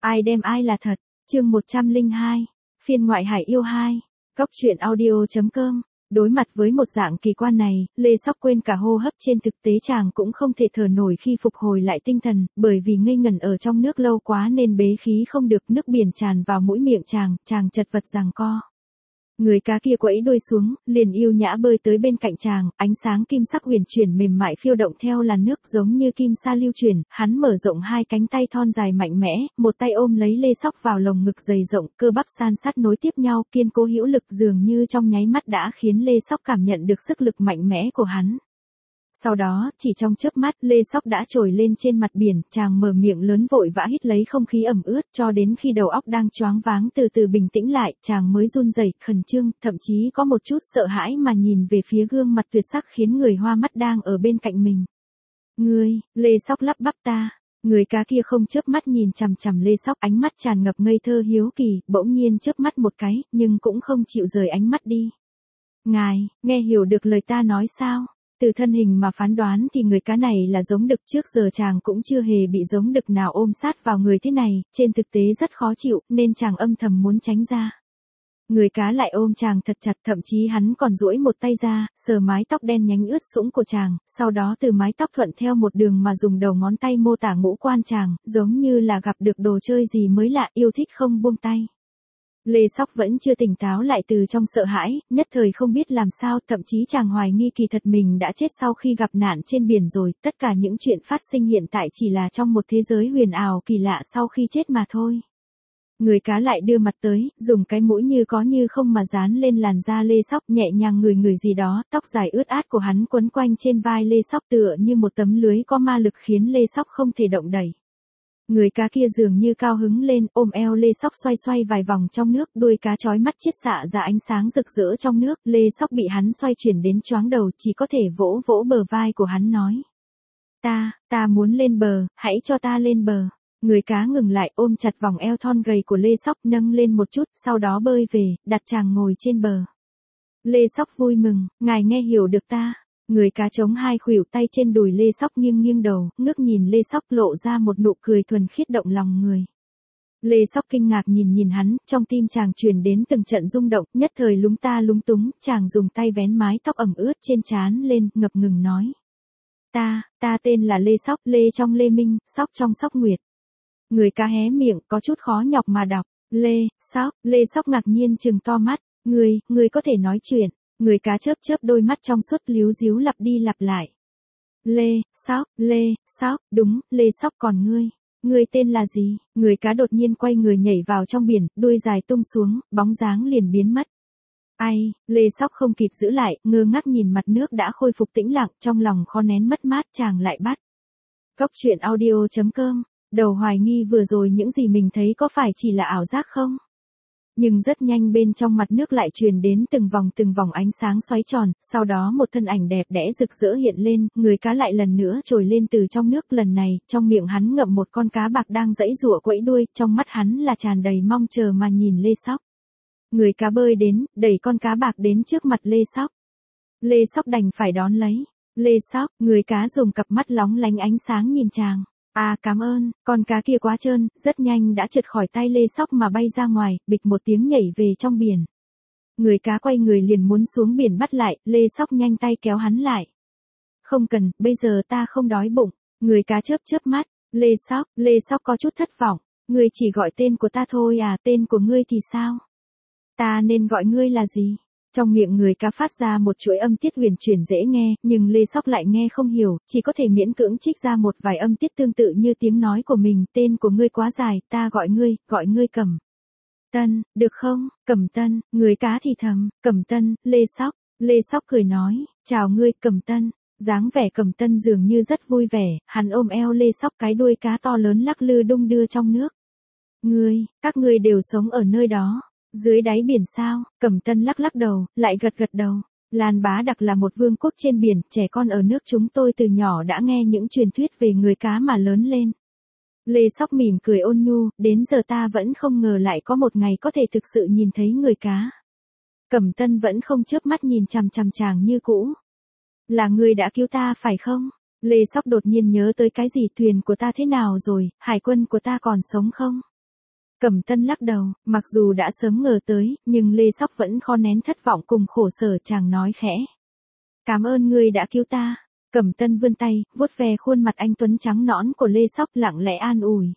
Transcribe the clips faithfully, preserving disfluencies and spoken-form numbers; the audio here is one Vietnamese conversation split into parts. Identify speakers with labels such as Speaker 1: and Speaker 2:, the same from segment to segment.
Speaker 1: Ai đem ai là thật, chương một trăm lẻ hai, phiên ngoại hải yêu hai, góc truyện audio.com. Đối mặt với một dạng kỳ quan này, Lê Sóc quên cả hô hấp, trên thực tế chàng cũng không thể thở nổi khi phục hồi lại tinh thần, bởi vì ngây ngẩn ở trong nước lâu quá nên bế khí không được, nước biển tràn vào mũi miệng chàng, chàng chật vật giằng co. Người cá kia quẫy đuôi xuống, liền yêu nhã bơi tới bên cạnh chàng, ánh sáng kim sắc huyền chuyển mềm mại phiêu động theo làn nước giống như kim sa lưu chuyển, hắn mở rộng hai cánh tay thon dài mạnh mẽ, một tay ôm lấy Lê Sóc vào lồng ngực dày rộng, cơ bắp san sát nối tiếp nhau, kiên cố hữu lực, dường như trong nháy mắt đã khiến Lê Sóc cảm nhận được sức lực mạnh mẽ của hắn. Sau đó, chỉ trong chớp mắt, Lê Sóc đã trồi lên trên mặt biển, chàng mở miệng lớn vội vã hít lấy không khí ẩm ướt, cho đến khi đầu óc đang choáng váng từ từ bình tĩnh lại, chàng mới run rẩy, khẩn trương, thậm chí có một chút sợ hãi mà nhìn về phía gương mặt tuyệt sắc khiến người hoa mắt đang ở bên cạnh mình. Ngươi, Lê Sóc lắp bắp ta. Người cá kia không chớp mắt nhìn chằm chằm Lê Sóc, ánh mắt tràn ngập ngây thơ hiếu kỳ, bỗng nhiên chớp mắt một cái, nhưng cũng không chịu rời ánh mắt đi. Ngài, nghe hiểu được lời ta nói sao? Từ thân hình mà phán đoán thì người cá này là giống đực, trước giờ chàng cũng chưa hề bị giống đực nào ôm sát vào người thế này, trên thực tế rất khó chịu, nên chàng âm thầm muốn tránh ra. Người cá lại ôm chàng thật chặt, thậm chí hắn còn duỗi một tay ra, sờ mái tóc đen nhánh ướt sũng của chàng, sau đó từ mái tóc thuận theo một đường mà dùng đầu ngón tay mô tả ngũ quan chàng, giống như là gặp được đồ chơi gì mới lạ, yêu thích không buông tay. Lê Sóc vẫn chưa tỉnh táo lại từ trong sợ hãi, nhất thời không biết làm sao, thậm chí chàng hoài nghi kỳ thật mình đã chết sau khi gặp nạn trên biển rồi, tất cả những chuyện phát sinh hiện tại chỉ là trong một thế giới huyền ảo kỳ lạ sau khi chết mà thôi. Người cá lại đưa mặt tới, dùng cái mũi như có như không mà dán lên làn da Lê Sóc, nhẹ nhàng ngửi ngửi gì đó, tóc dài ướt át của hắn quấn quanh trên vai Lê Sóc tựa như một tấm lưới có ma lực khiến Lê Sóc không thể động đẩy. Người cá kia dường như cao hứng lên, ôm eo Lê Sóc xoay xoay vài vòng trong nước, đuôi cá chói mắt chiết xạ ra ánh sáng rực rỡ trong nước, Lê Sóc bị hắn xoay chuyển đến choáng đầu, chỉ có thể vỗ vỗ bờ vai của hắn nói. Ta, ta muốn lên bờ, hãy cho ta lên bờ. Người cá ngừng lại, ôm chặt vòng eo thon gầy của Lê Sóc, nâng lên một chút, sau đó bơi về, đặt chàng ngồi trên bờ. Lê Sóc vui mừng, ngài nghe hiểu được ta. Người cá chống hai khuỷu tay trên đùi Lê Sóc, nghiêng nghiêng đầu, ngước nhìn Lê Sóc, lộ ra một nụ cười thuần khiết động lòng người. Lê Sóc kinh ngạc nhìn nhìn hắn, trong tim chàng truyền đến từng trận rung động, nhất thời lúng ta lúng túng, chàng dùng tay vén mái tóc ẩm ướt trên trán lên, ngập ngừng nói. Ta, ta tên là Lê Sóc, Lê trong Lê Minh, Sóc trong Sóc Nguyệt. Người cá hé miệng, có chút khó nhọc mà đọc, Lê, Sóc, Lê Sóc ngạc nhiên trừng to mắt, ngươi, ngươi có thể nói chuyện. Người cá chớp chớp đôi mắt trong suốt líu díu lặp đi lặp lại. Lê, Sóc, Lê, Sóc, đúng, Lê Sóc, còn ngươi, ngươi tên là gì? Người cá đột nhiên quay người nhảy vào trong biển, đuôi dài tung xuống, bóng dáng liền biến mất. Ai, Lê Sóc không kịp giữ lại, ngơ ngác nhìn mặt nước đã khôi phục tĩnh lặng, trong lòng khó nén mất mát, chàng lại bắt. Góc truyện audio.com, đầu hoài nghi vừa rồi những gì mình thấy có phải chỉ là ảo giác không? Nhưng rất nhanh bên trong mặt nước lại truyền đến từng vòng từng vòng ánh sáng xoáy tròn, sau đó một thân ảnh đẹp đẽ rực rỡ hiện lên, người cá lại lần nữa trồi lên từ trong nước, lần này, trong miệng hắn ngậm một con cá bạc đang giãy giụa quẫy đuôi, trong mắt hắn là tràn đầy mong chờ mà nhìn Lê Sóc. Người cá bơi đến, đẩy con cá bạc đến trước mặt Lê Sóc. Lê Sóc đành phải đón lấy. Lê Sóc, người cá dùng cặp mắt lóng lánh ánh sáng nhìn chàng. À cảm ơn, con cá kia quá trơn, rất nhanh đã trượt khỏi tay Lê Sóc mà bay ra ngoài, bịch một tiếng nhảy về trong biển. Người cá quay người liền muốn xuống biển bắt lại, Lê Sóc nhanh tay kéo hắn lại. Không cần, bây giờ ta không đói bụng. Người cá chớp chớp mắt, Lê Sóc, Lê Sóc có chút thất vọng. Ngươi chỉ gọi tên của ta thôi à, tên của ngươi thì sao? Ta nên gọi ngươi là gì? Trong miệng người cá phát ra một chuỗi âm tiết huyền chuyển dễ nghe, nhưng Lê Sóc lại nghe không hiểu, chỉ có thể miễn cưỡng trích ra một vài âm tiết tương tự như tiếng nói của mình, tên của ngươi quá dài, ta gọi ngươi, gọi ngươi Cẩm Tân, được không? Cẩm Tân, người cá thì thầm, Cẩm Tân, Lê Sóc. Lê Sóc cười nói, chào ngươi, Cẩm Tân. Dáng vẻ Cẩm Tân dường như rất vui vẻ, hắn ôm eo Lê Sóc, cái đuôi cá to lớn lắc lư đung đưa trong nước. Ngươi, các ngươi đều sống ở nơi đó. Dưới đáy biển sao? Cẩm Tân lắc lắc đầu, lại gật gật đầu. Lan Bá Đặc là một vương quốc trên biển, trẻ con ở nước chúng tôi từ nhỏ đã nghe những truyền thuyết về người cá mà lớn lên. Lê Sóc mỉm cười ôn nhu, đến giờ ta vẫn không ngờ lại có một ngày có thể thực sự nhìn thấy người cá. Cẩm Tân vẫn không chớp mắt nhìn chằm chằm chàng như cũ. Là ngươi đã cứu ta phải không? Lê Sóc đột nhiên nhớ tới cái gì, thuyền của ta thế nào rồi, hải quân của ta còn sống không? Cẩm Tân lắc đầu, mặc dù đã sớm ngờ tới, nhưng Lê Sóc vẫn khó nén thất vọng cùng khổ sở, chàng nói khẽ. Cảm ơn ngươi đã cứu ta. Cẩm Tân vươn tay, vuốt ve khuôn mặt anh tuấn trắng nõn của Lê Sóc, lặng lẽ an ủi.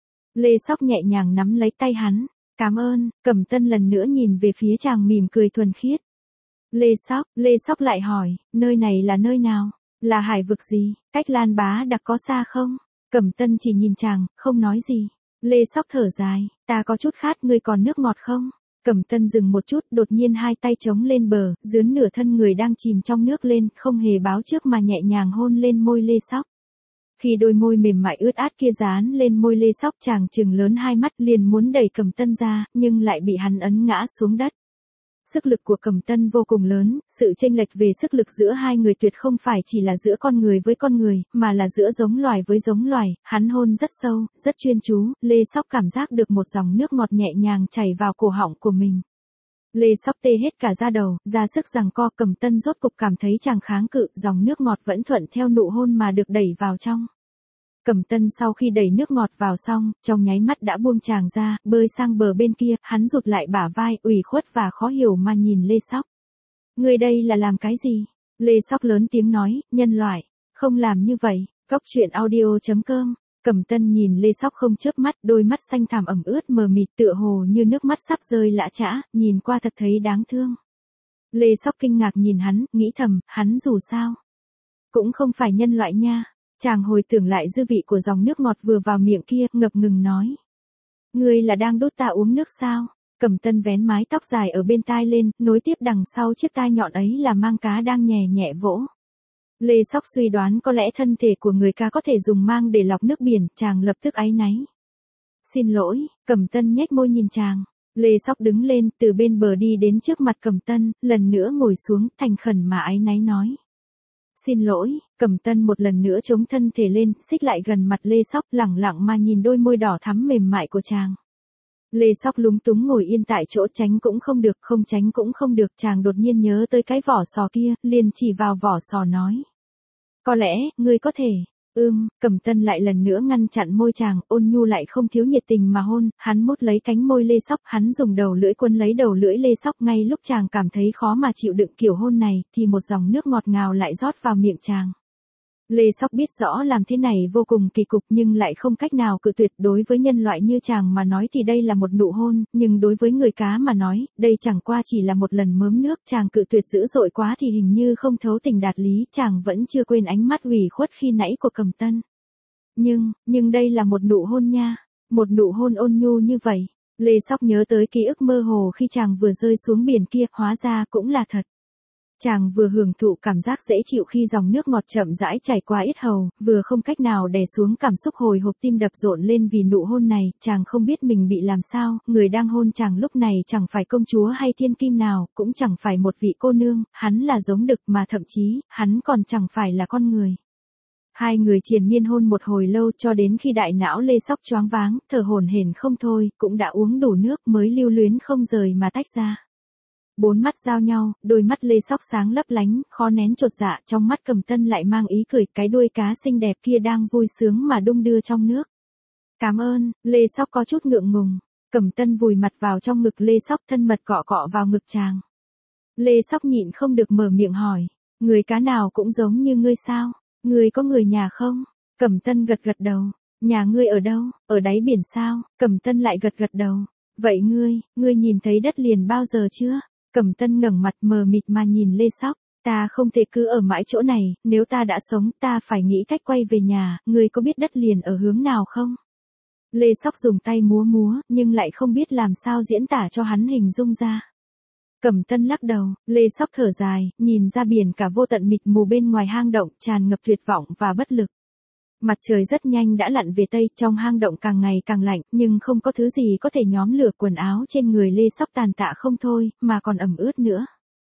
Speaker 1: Lê Sóc nhẹ nhàng nắm lấy tay hắn. Cảm ơn. Cẩm Tân lần nữa nhìn về phía chàng mỉm cười thuần khiết. Lê Sóc, Lê Sóc lại hỏi, nơi này là nơi nào? Là hải vực gì? Cách Lan Bá Đặc có xa không? Cẩm Tân chỉ nhìn chàng, không nói gì. Lê Sóc thở dài, ta có chút khát, ngươi còn nước ngọt không? Cẩm Tân dừng một chút, đột nhiên hai tay chống lên bờ, dướn nửa thân người đang chìm trong nước lên, không hề báo trước mà nhẹ nhàng hôn lên môi Lê Sóc. Khi đôi môi mềm mại ướt át kia dán lên môi Lê Sóc, chàng trừng lớn hai mắt liền muốn đẩy Cẩm Tân ra, nhưng lại bị hắn ấn ngã xuống đất. Sức lực của Cẩm Tân vô cùng lớn, sự chênh lệch về sức lực giữa hai người tuyệt không phải chỉ là giữa con người với con người, mà là giữa giống loài với giống loài. Hắn hôn rất sâu, rất chuyên chú, Lê Sóc cảm giác được một dòng nước ngọt nhẹ nhàng chảy vào cổ họng của mình. Lê Sóc tê hết cả da đầu, ra sức giằng co. Cẩm Tân rốt cục cảm thấy chàng kháng cự, dòng nước ngọt vẫn thuận theo nụ hôn mà được đẩy vào trong. Cẩm Tân sau khi đẩy nước ngọt vào xong, trong nháy mắt đã buông chàng ra, bơi sang bờ bên kia, hắn rụt lại bả vai, ủy khuất và khó hiểu mà nhìn Lê Sóc. Người đây là làm cái gì? Lê Sóc lớn tiếng nói, nhân loại, không làm như vậy. Góc truyện audio chấm com. Cẩm Tân nhìn Lê Sóc không chớp mắt, đôi mắt xanh thẳm ẩm ướt mờ mịt tựa hồ như nước mắt sắp rơi lã chã, nhìn qua thật thấy đáng thương. Lê Sóc kinh ngạc nhìn hắn, nghĩ thầm, hắn dù sao cũng không phải nhân loại nha. Chàng hồi tưởng lại dư vị của dòng nước ngọt vừa vào miệng kia, ngập ngừng nói. Ngươi là đang đốt ta uống nước sao? Cẩm Tân vén mái tóc dài ở bên tai lên, nối tiếp đằng sau chiếc tai nhọn ấy là mang cá đang nhẹ nhẹ vỗ. Lê Sóc suy đoán có lẽ thân thể của người cá có thể dùng mang để lọc nước biển, chàng lập tức áy náy. Xin lỗi, Cẩm Tân nhếch môi nhìn chàng. Lê Sóc đứng lên, từ bên bờ đi đến trước mặt Cẩm Tân, lần nữa ngồi xuống, thành khẩn mà áy náy nói. Xin lỗi. Cẩm Tân một lần nữa chống thân thể lên, xích lại gần mặt Lê Sóc, lẳng lặng mà nhìn đôi môi đỏ thắm mềm mại của chàng. Lê Sóc lúng túng ngồi yên tại chỗ, tránh cũng không được, không tránh cũng không được, chàng đột nhiên nhớ tới cái vỏ sò kia, liền chỉ vào vỏ sò nói. Có lẽ, ngươi có thể. Ưm, Cẩm Tân lại lần nữa ngăn chặn môi chàng, ôn nhu lại không thiếu nhiệt tình mà hôn, hắn mút lấy cánh môi Lê Sóc, hắn dùng đầu lưỡi quấn lấy đầu lưỡi Lê Sóc, ngay lúc chàng cảm thấy khó mà chịu đựng kiểu hôn này, thì một dòng nước ngọt ngào lại rót vào miệng chàng. Lê Sóc biết rõ làm thế này vô cùng kỳ cục nhưng lại không cách nào cự tuyệt. Đối với nhân loại như chàng mà nói thì đây là một nụ hôn, nhưng đối với người cá mà nói, đây chẳng qua chỉ là một lần mớm nước. Chàng cự tuyệt dữ dội quá thì hình như không thấu tình đạt lý, chàng vẫn chưa quên ánh mắt ủy khuất khi nãy của Cẩm Tân. Nhưng, nhưng đây là một nụ hôn nha, một nụ hôn ôn nhu như vậy. Lê Sóc nhớ tới ký ức mơ hồ khi chàng vừa rơi xuống biển kia, hóa ra cũng là thật. Chàng vừa hưởng thụ cảm giác dễ chịu khi dòng nước ngọt chậm rãi chảy qua yết hầu, vừa không cách nào đè xuống cảm xúc hồi hộp tim đập rộn lên vì nụ hôn này. Chàng không biết mình bị làm sao, người đang hôn chàng lúc này chẳng phải công chúa hay thiên kim nào, cũng chẳng phải một vị cô nương, hắn là giống đực mà thậm chí, hắn còn chẳng phải là con người. Hai người triền miên hôn một hồi lâu cho đến khi đại não Lê Sóc choáng váng, thở hổn hển không thôi, cũng đã uống đủ nước mới lưu luyến không rời mà tách ra. Bốn mắt giao nhau, đôi mắt Lê Sóc sáng lấp lánh, khó nén chột dạ, trong mắt Cẩm Tân lại mang ý cười, cái đuôi cá xinh đẹp kia đang vui sướng mà đung đưa trong nước. Cảm ơn. Lê Sóc có chút ngượng ngùng. Cẩm Tân vùi mặt vào trong ngực Lê Sóc, thân mật cọ cọ vào ngực chàng. Lê Sóc nhịn không được mở miệng hỏi, người cá nào cũng giống như ngươi sao? Ngươi có người nhà không? Cẩm Tân gật gật đầu. Nhà ngươi ở đâu? Ở đáy biển sao? Cẩm Tân lại gật gật đầu. Vậy ngươi, ngươi nhìn thấy đất liền bao giờ chưa? Cẩm Tân ngẩng mặt mờ mịt mà nhìn Lê Sóc, ta không thể cứ ở mãi chỗ này, nếu ta đã sống, ta phải nghĩ cách quay về nhà, ngươi có biết đất liền ở hướng nào không? Lê Sóc dùng tay múa múa, nhưng lại không biết làm sao diễn tả cho hắn hình dung ra. Cẩm Tân lắc đầu, Lê Sóc thở dài, nhìn ra biển cả vô tận mịt mù bên ngoài hang động, tràn ngập tuyệt vọng và bất lực. Mặt trời rất nhanh đã lặn về tây, trong hang động càng ngày càng lạnh, nhưng không có thứ gì có thể nhóm lửa quần áo trên người Lê Sóc tàn tạ không thôi, mà còn ẩm ướt nữa.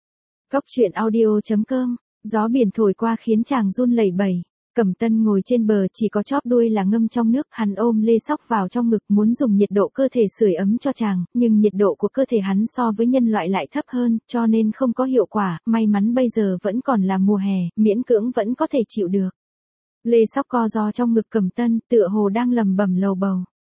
Speaker 1: Góc truyện audio chấm com, gió biển thổi qua khiến chàng run lẩy bẩy. Cẩm Tân ngồi trên bờ chỉ có chóp đuôi là ngâm trong nước, hắn ôm Lê Sóc vào trong ngực muốn dùng nhiệt độ cơ thể sưởi ấm cho chàng, nhưng nhiệt độ của cơ thể hắn so với nhân loại lại thấp hơn, cho nên không có hiệu quả, may mắn bây giờ vẫn còn là mùa hè, miễn cưỡng vẫn có thể chịu được. Lê Sóc co ro trong ngực Cẩm Tân, tựa hồ đang lầm bầm lầu bầu.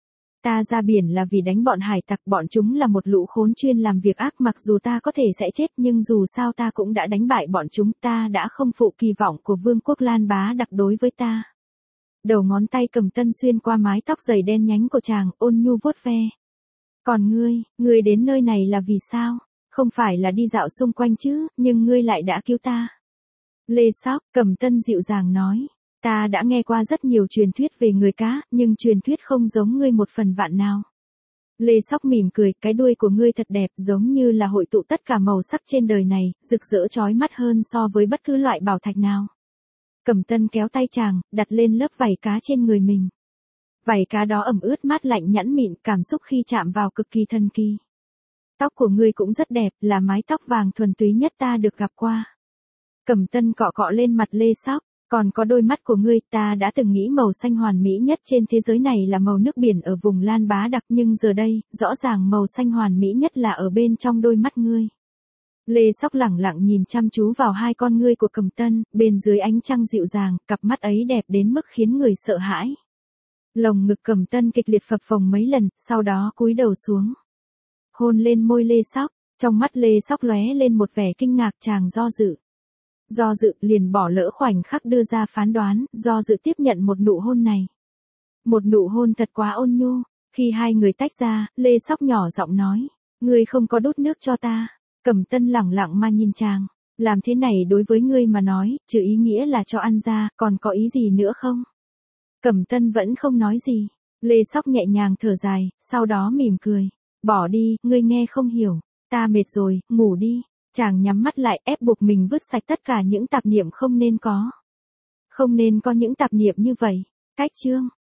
Speaker 1: Ta ra biển là vì đánh bọn hải tặc, bọn chúng là một lũ khốn chuyên làm việc ác, mặc dù ta có thể sẽ chết nhưng dù sao ta cũng đã đánh bại bọn chúng, ta đã không phụ kỳ vọng của vương quốc Lan Bá Đặc đối với ta. Đầu ngón tay Cẩm Tân xuyên qua mái tóc dày đen nhánh của chàng, ôn nhu vuốt ve. Còn ngươi, ngươi đến nơi này là vì sao? Không phải là đi dạo xung quanh chứ, nhưng ngươi lại đã cứu ta. Lê Sóc, Cẩm Tân dịu dàng nói. Ta đã nghe qua rất nhiều truyền thuyết về người cá, nhưng truyền thuyết không giống ngươi một phần vạn nào. Lê Sóc mỉm cười, cái đuôi của ngươi thật đẹp, giống như là hội tụ tất cả màu sắc trên đời này, rực rỡ chói mắt hơn so với bất cứ loại bảo thạch nào. Cẩm Tân kéo tay chàng, đặt lên lớp vảy cá trên người mình. Vảy cá đó ẩm ướt mát lạnh nhẵn mịn, cảm xúc khi chạm vào cực kỳ thần kỳ. Tóc của ngươi cũng rất đẹp, là mái tóc vàng thuần túy nhất ta được gặp qua. Cẩm Tân cọ cọ lên mặt Lê Sóc. Còn có đôi mắt của ngươi, ta đã từng nghĩ màu xanh hoàn mỹ nhất trên thế giới này là màu nước biển ở vùng Lan Bá Đặc, nhưng giờ đây, rõ ràng màu xanh hoàn mỹ nhất là ở bên trong đôi mắt ngươi. Lê Sóc lẳng lặng nhìn chăm chú vào hai con ngươi của Cẩm Tân, bên dưới ánh trăng dịu dàng, cặp mắt ấy đẹp đến mức khiến người sợ hãi. Lồng ngực Cẩm Tân kịch liệt phập phồng mấy lần, sau đó cúi đầu xuống. Hôn lên môi Lê Sóc, trong mắt Lê Sóc lóe lên một vẻ kinh ngạc, chàng do dự. Do dự liền bỏ lỡ khoảnh khắc đưa ra phán đoán, do dự tiếp nhận một nụ hôn này. Một nụ hôn thật quá ôn nhu, khi hai người tách ra, Lê Sóc nhỏ giọng nói, ngươi không có đút nước cho ta. Cẩm Tân lẳng lặng mà nhìn chàng, làm thế này đối với ngươi mà nói, trừ ý nghĩa là cho ăn ra, còn có ý gì nữa không? Cẩm Tân vẫn không nói gì, Lê Sóc nhẹ nhàng thở dài, sau đó mỉm cười, bỏ đi, ngươi nghe không hiểu, ta mệt rồi, ngủ đi. Chàng nhắm mắt lại, ép buộc mình vứt sạch tất cả những tạp niệm không nên có. Không nên có những tạp niệm như vậy. Cách chương